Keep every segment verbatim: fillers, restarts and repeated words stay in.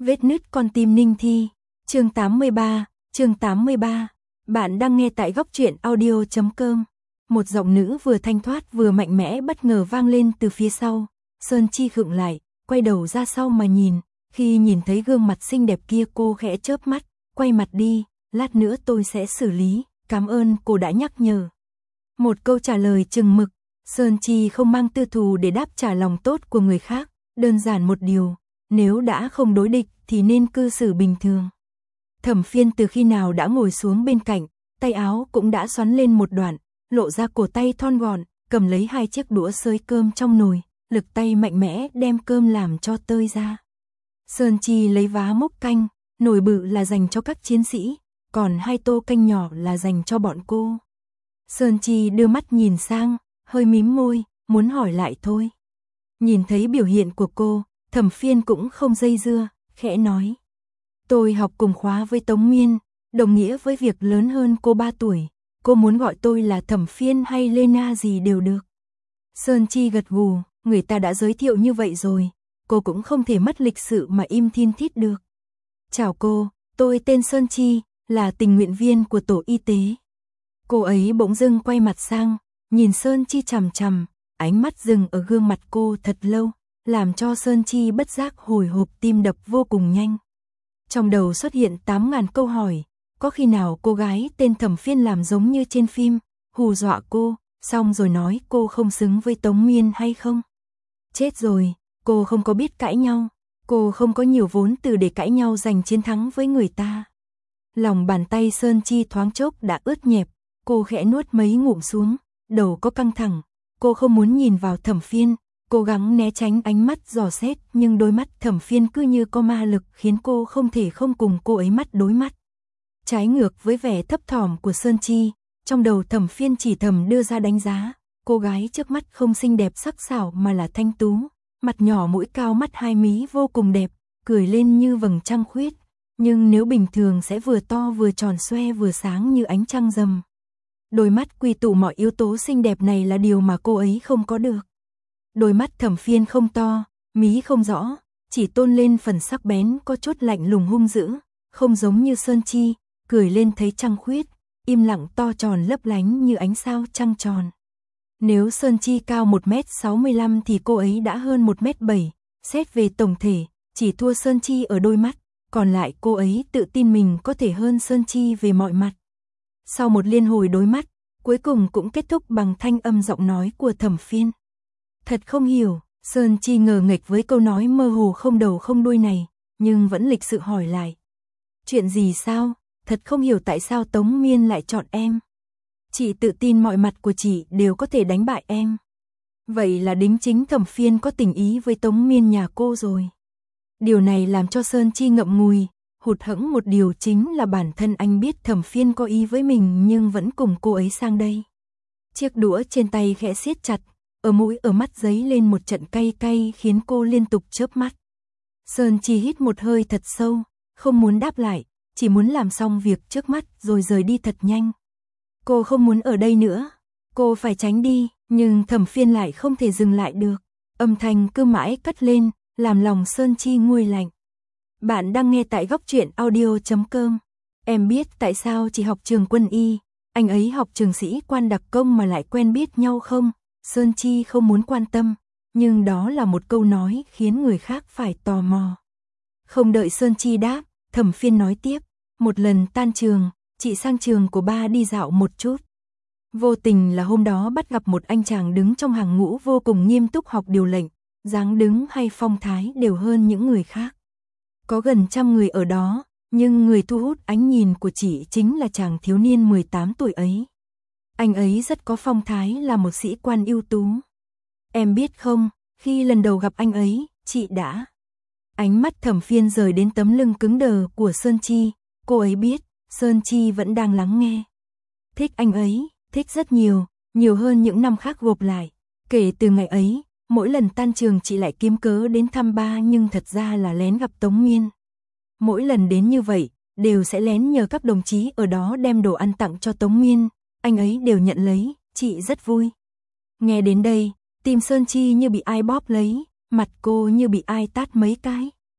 Vết nứt con tim Ninh Thi, chương tám mươi ba, chương tám mươi ba. Bạn đang nghe tại góc truyện audio chấm com. Một giọng nữ vừa thanh thoát vừa mạnh mẽ bất ngờ vang lên từ phía sau. Sơn Chi khựng lại, quay đầu ra sau mà nhìn, khi nhìn thấy gương mặt xinh đẹp kia cô khẽ chớp mắt, quay mặt đi, lát nữa tôi sẽ xử lý, cảm ơn cô đã nhắc nhở. Một câu trả lời chừng mực, Sơn Chi không mang tư thù để đáp trả lòng tốt của người khác, đơn giản một điều, nếu đã không đối địch thì nên cư xử bình thường. Thẩm Phiên từ khi nào đã ngồi xuống bên cạnh, tay áo cũng đã xoắn lên một đoạn, lộ ra cổ tay thon gọn, cầm lấy hai chiếc đũa xới cơm trong nồi, lực tay mạnh mẽ đem cơm làm cho tơi ra. Sơn Chi lấy vá múc canh, nồi bự là dành cho các chiến sĩ, còn hai tô canh nhỏ là dành cho bọn cô. Sơn Chi đưa mắt nhìn sang, hơi mím môi, muốn hỏi lại thôi. Nhìn thấy biểu hiện của cô, Thẩm Phiên cũng không dây dưa, khẽ nói. Tôi học cùng khóa với Tống Miên, đồng nghĩa với việc lớn hơn cô ba tuổi, cô muốn gọi tôi là Thẩm Phiên hay Lena gì đều được. Sơn Chi gật gù, người ta đã giới thiệu như vậy rồi, cô cũng không thể mất lịch sự mà im thin thít được. Chào cô, tôi tên Sơn Chi, là tình nguyện viên của tổ y tế. Cô ấy bỗng dưng quay mặt sang, nhìn Sơn Chi chằm chằm, ánh mắt dừng ở gương mặt cô thật lâu, làm cho Sơn Chi bất giác hồi hộp, tim đập vô cùng nhanh. Trong đầu xuất hiện tám ngàn câu hỏi, có khi nào cô gái tên Thẩm Phiên làm giống như trên phim, hù dọa cô, xong rồi nói cô không xứng với Tống Miên hay không? Chết rồi, cô không có biết cãi nhau, cô không có nhiều vốn từ để cãi nhau giành chiến thắng với người ta. Lòng bàn tay Sơn Chi thoáng chốc đã ướt nhẹp, cô khẽ nuốt mấy ngụm xuống, đầu có căng thẳng, cô không muốn nhìn vào Thẩm Phiên, cố gắng né tránh ánh mắt dò xét, nhưng đôi mắt Thẩm Phiên cứ như có ma lực khiến cô không thể không cùng cô ấy mắt đối mắt. Trái ngược với vẻ thấp thỏm của Sơn Chi, trong đầu Thẩm Phiên chỉ thầm đưa ra đánh giá, cô gái trước mắt không xinh đẹp sắc sảo mà là thanh tú, mặt nhỏ mũi cao mắt hai mí vô cùng đẹp, cười lên như vầng trăng khuyết, nhưng nếu bình thường sẽ vừa to vừa tròn xoe vừa sáng như ánh trăng rằm. Đôi mắt quy tụ mọi yếu tố xinh đẹp này là điều mà cô ấy không có được. Đôi mắt Thẩm Phiên không to, mí không rõ, chỉ tôn lên phần sắc bén có chút lạnh lùng hung dữ, không giống như Sơn Chi, cười lên thấy trăng khuyết, im lặng to tròn lấp lánh như ánh sao trăng tròn. Nếu Sơn Chi cao một mét sáu mươi lăm thì cô ấy đã hơn một mét bảy, xét về tổng thể, chỉ thua Sơn Chi ở đôi mắt, còn lại cô ấy tự tin mình có thể hơn Sơn Chi về mọi mặt. Sau một liên hồi đối mắt, cuối cùng cũng kết thúc bằng thanh âm giọng nói của Thẩm Phiên. Thật không hiểu, Sơn Chi ngờ nghệch với câu nói mơ hồ không đầu không đuôi này, nhưng vẫn lịch sự hỏi lại. Chuyện gì sao, thật không hiểu tại sao Tống Miên lại chọn em. Chị tự tin mọi mặt của chị đều có thể đánh bại em. Vậy là đính chính Thẩm Phiên có tình ý với Tống Miên nhà cô rồi. Điều này làm cho Sơn Chi ngậm ngùi, hụt hẫng một điều chính là bản thân anh biết Thẩm Phiên có ý với mình nhưng vẫn cùng cô ấy sang đây. Chiếc đũa trên tay khẽ siết chặt, ở mũi ở mắt giấy lên một trận cay cay khiến cô liên tục chớp mắt. Sơn Chi hít một hơi thật sâu, không muốn đáp lại, chỉ muốn làm xong việc trước mắt rồi rời đi thật nhanh. Cô không muốn ở đây nữa, cô phải tránh đi, nhưng Thẩm Phiên lại không thể dừng lại được. Âm thanh cứ mãi cất lên, làm lòng Sơn Chi nguôi lạnh. Bạn đang nghe tại góc truyện audio chấm com. Em biết tại sao chị học trường quân y, anh ấy học trường sĩ quan đặc công mà lại quen biết nhau không? Sơn Chi không muốn quan tâm, nhưng đó là một câu nói khiến người khác phải tò mò. Không đợi Sơn Chi đáp, Thẩm Phiên nói tiếp, một lần tan trường, chị sang trường của ba đi dạo một chút. Vô tình là hôm đó bắt gặp một anh chàng đứng trong hàng ngũ vô cùng nghiêm túc học điều lệnh, dáng đứng hay phong thái đều hơn những người khác. Có gần trăm người ở đó, nhưng người thu hút ánh nhìn của chị chính là chàng thiếu niên mười tám tuổi ấy. Anh ấy rất có phong thái, là một sĩ quan ưu tú. Em biết không, khi lần đầu gặp anh ấy, chị đã... Ánh mắt Thẩm Phiên rời đến tấm lưng cứng đờ của Sơn Chi, cô ấy biết, Sơn Chi vẫn đang lắng nghe. Thích anh ấy, thích rất nhiều, nhiều hơn những năm khác gộp lại. Kể từ ngày ấy, mỗi lần tan trường chị lại kiếm cớ đến thăm ba nhưng thật ra là lén gặp Tống Miên. Mỗi lần đến như vậy, đều sẽ lén nhờ các đồng chí ở đó đem đồ ăn tặng cho Tống Miên, anh ấy đều nhận lấy, chị rất vui. Nghe đến đây, tim Sơn Chi như bị ai bóp lấy, mặt cô như bị ai tát mấy cái.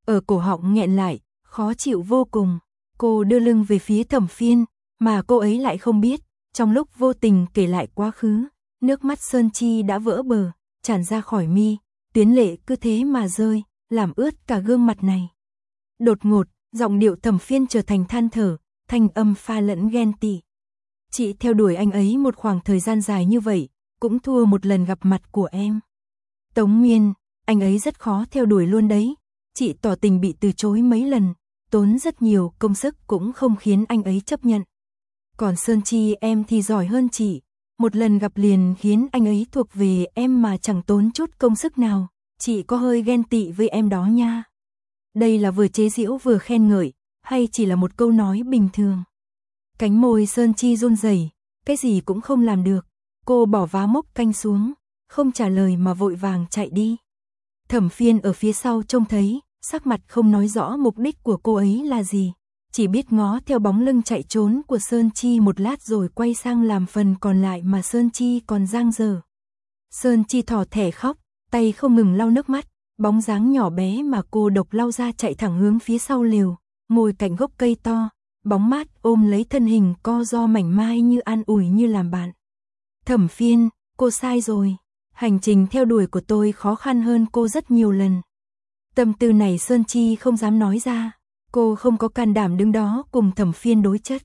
ở cổ họng nghẹn lại, khó chịu vô cùng. Cô đưa lưng về phía Thẩm Phiên, mà cô ấy lại không biết, trong lúc vô tình kể lại quá khứ, nước mắt Sơn Chi đã vỡ bờ, tràn ra khỏi mi, tuyến lệ cứ thế mà rơi, làm ướt cả gương mặt này. Đột ngột, giọng điệu Thẩm Phiên trở thành than thở, thanh âm pha lẫn ghen tị. Chị theo đuổi anh ấy một khoảng thời gian dài như vậy, cũng thua một lần gặp mặt của em. Tống Miên, anh ấy rất khó theo đuổi luôn đấy. Chị tỏ tình bị từ chối mấy lần, tốn rất nhiều công sức cũng không khiến anh ấy chấp nhận. Còn Sơn Chi em thì giỏi hơn chị, một lần gặp liền khiến anh ấy thuộc về em mà chẳng tốn chút công sức nào. Chị có hơi ghen tị với em đó nha. Đây là vừa chế giễu vừa khen ngợi, hay chỉ là một câu nói bình thường? Cánh môi Sơn Chi run rẩy, cái gì cũng không làm được. Cô bỏ vá mốc canh xuống, không trả lời mà vội vàng chạy đi. Thẩm Phiên ở phía sau trông thấy, sắc mặt không nói rõ mục đích của cô ấy là gì, chỉ biết ngó theo bóng lưng chạy trốn của Sơn Chi một lát rồi quay sang làm phần còn lại mà Sơn Chi còn dang dở. Sơn Chi thỏ thẻ khóc, tay không ngừng lau nước mắt, bóng dáng nhỏ bé mà cô độc lau ra chạy thẳng hướng phía sau lều, ngồi cạnh gốc cây to, bóng mát ôm lấy thân hình co ro mảnh mai như an ủi như làm bạn. Thẩm Phiên, cô sai rồi, hành trình theo đuổi của tôi khó khăn hơn cô rất nhiều lần. Tâm tư này Sơn Chi không dám nói ra, cô không có can đảm đứng đó cùng Thẩm Phiên đối chất.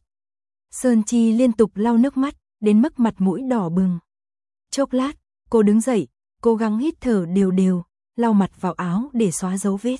Sơn Chi liên tục lau nước mắt, đến mức mặt mũi đỏ bừng. Chốc lát, cô đứng dậy, cố gắng hít thở đều đều, lau mặt vào áo để xóa dấu vết.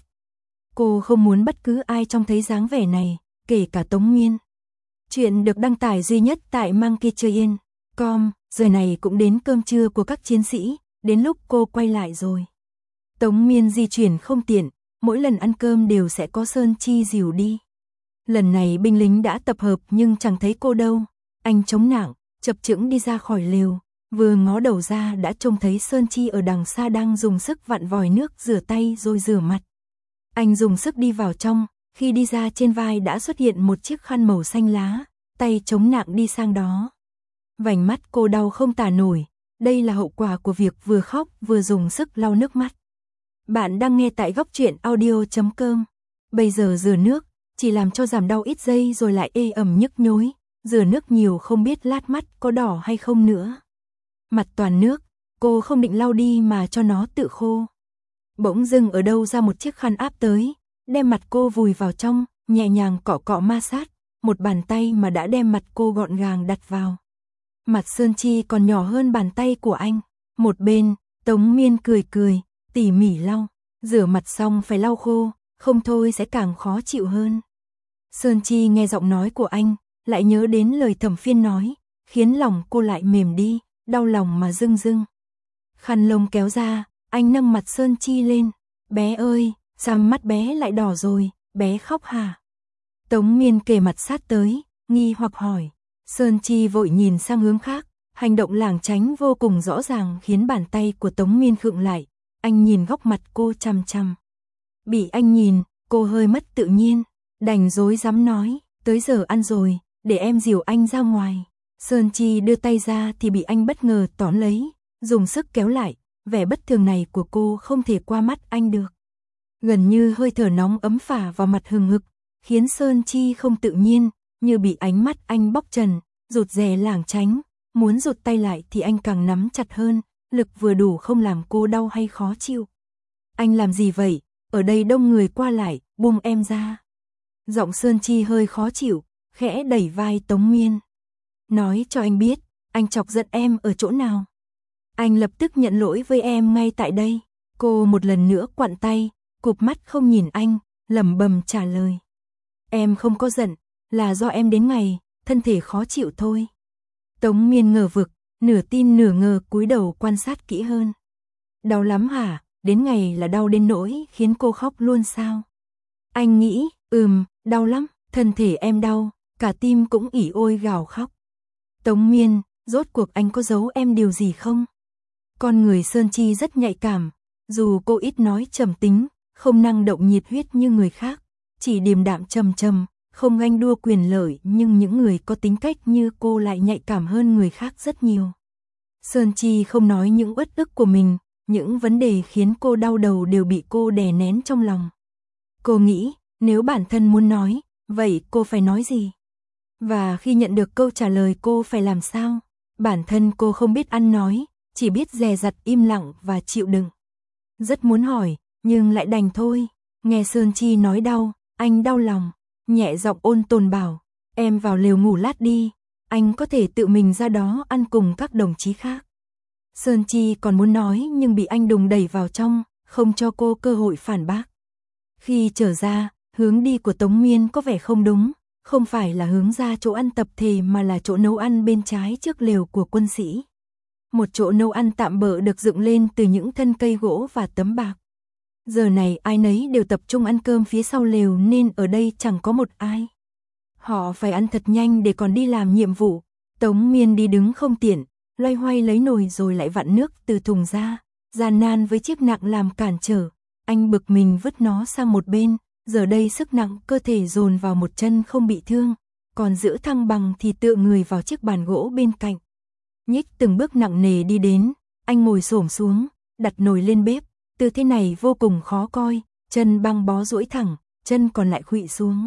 Cô không muốn bất cứ ai trông thấy dáng vẻ này, kể cả Tống Miên. Chuyện được đăng tải duy nhất tại Monkeytrain chấm com, giờ này cũng đến cơm trưa của các chiến sĩ, đến lúc cô quay lại rồi. Tống Miên di chuyển không tiện, mỗi lần ăn cơm đều sẽ có Sơn Chi dìu đi. Lần này binh lính đã tập hợp nhưng chẳng thấy cô đâu, anh chống nạng, chập chững đi ra khỏi lều, vừa ngó đầu ra đã trông thấy Sơn Chi ở đằng xa đang dùng sức vặn vòi nước rửa tay rồi rửa mặt. Anh dùng sức đi vào trong, khi đi ra trên vai đã xuất hiện một chiếc khăn màu xanh lá, tay chống nạng đi sang đó. Vành mắt cô đau không tả nổi, đây là hậu quả của việc vừa khóc vừa dùng sức lau nước mắt. Bạn đang nghe tại góc truyện audio chấm com. Bây giờ rửa nước, chỉ làm cho giảm đau ít giây rồi lại ê ẩm nhức nhối, rửa nước nhiều không biết lát mắt có đỏ hay không nữa. Mặt toàn nước, cô không định lau đi mà cho nó tự khô. Bỗng dưng ở đâu ra một chiếc khăn áp tới, đem mặt cô vùi vào trong, nhẹ nhàng cọ cọ ma sát, một bàn tay mà đã đem mặt cô gọn gàng đặt vào. Mặt Sơn Chi còn nhỏ hơn bàn tay của anh. Một bên, Tống Miên cười cười, tỉ mỉ lau, rửa mặt xong phải lau khô, không thôi sẽ càng khó chịu hơn. Sơn Chi nghe giọng nói của anh, lại nhớ đến lời Thẩm Phiên nói, khiến lòng cô lại mềm đi, đau lòng mà rưng rưng. Khăn lông kéo ra, anh nâng mặt Sơn Chi lên, bé ơi, sao mắt bé lại đỏ rồi, bé khóc hả? Tống Miên kề mặt sát tới, nghi hoặc hỏi. Sơn Chi vội nhìn sang hướng khác, hành động lảng tránh vô cùng rõ ràng khiến bàn tay của Tống Miên khựng lại, anh nhìn góc mặt cô chằm chằm. Bị anh nhìn, cô hơi mất tự nhiên, đành dối dám nói, tới giờ ăn rồi, để em dìu anh ra ngoài. Sơn Chi đưa tay ra thì bị anh bất ngờ tóm lấy, dùng sức kéo lại, vẻ bất thường này của cô không thể qua mắt anh được. Gần như hơi thở nóng ấm phả vào mặt hừng hực, khiến Sơn Chi không tự nhiên, như bị ánh mắt anh bóc trần, rụt rè lảng tránh, muốn rụt tay lại thì anh càng nắm chặt hơn, lực vừa đủ không làm cô đau hay khó chịu. Anh làm gì vậy? Ở đây đông người qua lại, buông em ra. Giọng Sơn Chi hơi khó chịu, khẽ đẩy vai Tống Miên. Nói cho anh biết, anh chọc giận em ở chỗ nào. Anh lập tức nhận lỗi với em ngay tại đây. Cô một lần nữa quặn tay, cụp mắt không nhìn anh, lẩm bẩm trả lời. Em không có giận, là do em đến ngày, thân thể khó chịu thôi. Tống Miên ngờ vực, nửa tin nửa ngờ cúi đầu quan sát kỹ hơn. Đau lắm hả? Đến ngày là đau đến nỗi khiến cô khóc luôn sao? Anh nghĩ, ừm, đau lắm, thân thể em đau, cả tim cũng ỉ ôi gào khóc. Tống Miên, rốt cuộc anh có giấu em điều gì không? Con người Sơn Chi rất nhạy cảm, dù cô ít nói trầm tính, không năng động nhiệt huyết như người khác, chỉ điềm đạm trầm trầm, không ganh đua quyền lợi, nhưng những người có tính cách như cô lại nhạy cảm hơn người khác rất nhiều. Sơn Chi không nói những uất ức của mình, những vấn đề khiến cô đau đầu đều bị cô đè nén trong lòng. Cô nghĩ, nếu bản thân muốn nói, vậy cô phải nói gì? Và khi nhận được câu trả lời cô phải làm sao? Bản thân cô không biết ăn nói, chỉ biết dè dặt im lặng và chịu đựng. Rất muốn hỏi, nhưng lại đành thôi. Nghe Sơn Chi nói đau, anh đau lòng, nhẹ giọng ôn tồn bảo, em vào lều ngủ lát đi, anh có thể tự mình ra đó ăn cùng các đồng chí khác. Sơn Chi còn muốn nói nhưng bị anh đùng đẩy vào trong, không cho cô cơ hội phản bác. Khi trở ra, hướng đi của Tống Miên có vẻ không đúng, không phải là hướng ra chỗ ăn tập thể mà là chỗ nấu ăn bên trái trước lều của quân sĩ. Một chỗ nấu ăn tạm bợ được dựng lên từ những thân cây gỗ và tấm bạc. Giờ này ai nấy đều tập trung ăn cơm phía sau lều nên ở đây chẳng có một ai. Họ phải ăn thật nhanh để còn đi làm nhiệm vụ. Tống Miên đi đứng không tiện, loay hoay lấy nồi rồi lại vặn nước từ thùng ra, gian nan với chiếc nặng làm cản trở. Anh bực mình vứt nó sang một bên, giờ đây sức nặng cơ thể dồn vào một chân không bị thương, còn giữ thăng bằng thì tựa người vào chiếc bàn gỗ bên cạnh. Nhích từng bước nặng nề đi đến, anh ngồi xổm xuống, đặt nồi lên bếp, tư thế này vô cùng khó coi, chân băng bó duỗi thẳng, chân còn lại khuỵu xuống.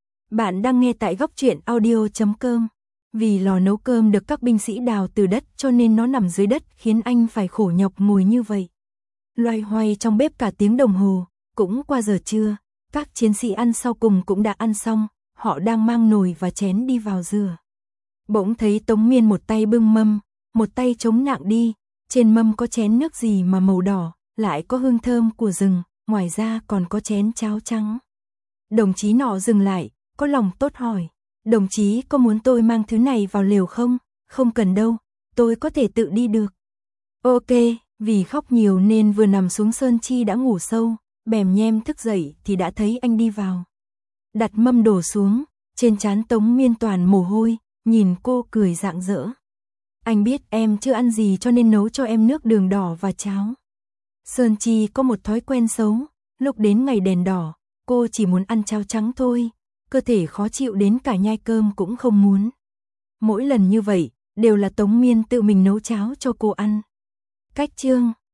Bạn đang nghe tại góc truyện audio chấm com. Vì lò nấu cơm được các binh sĩ đào từ đất cho nên nó nằm dưới đất khiến anh phải khổ nhọc ngồi như vậy. Loay hoay trong bếp cả tiếng đồng hồ, cũng qua giờ trưa, các chiến sĩ ăn sau cùng cũng đã ăn xong, họ đang mang nồi và chén đi vào rửa. Bỗng thấy Tống Miên một tay bưng mâm, một tay chống nặng đi, trên mâm có chén nước gì mà màu đỏ, lại có hương thơm của rừng, ngoài ra còn có chén cháo trắng. Đồng chí nọ dừng lại, có lòng tốt hỏi, đồng chí có muốn tôi mang thứ này vào lều không? Không cần đâu, tôi có thể tự đi được. Ok, vì khóc nhiều nên vừa nằm xuống Sơn Chi đã ngủ sâu, bèm nhem thức dậy thì đã thấy anh đi vào. Đặt mâm đổ xuống, trên trán Tống Miên toàn mồ hôi, nhìn cô cười rạng rỡ. Anh biết em chưa ăn gì cho nên nấu cho em nước đường đỏ và cháo. Sơn Chi có một thói quen xấu, lúc đến ngày đèn đỏ, cô chỉ muốn ăn cháo trắng thôi, cơ thể khó chịu đến cả nhai cơm cũng không muốn. Mỗi lần như vậy, đều là Tống Miên tự mình nấu cháo cho cô ăn. Cách chương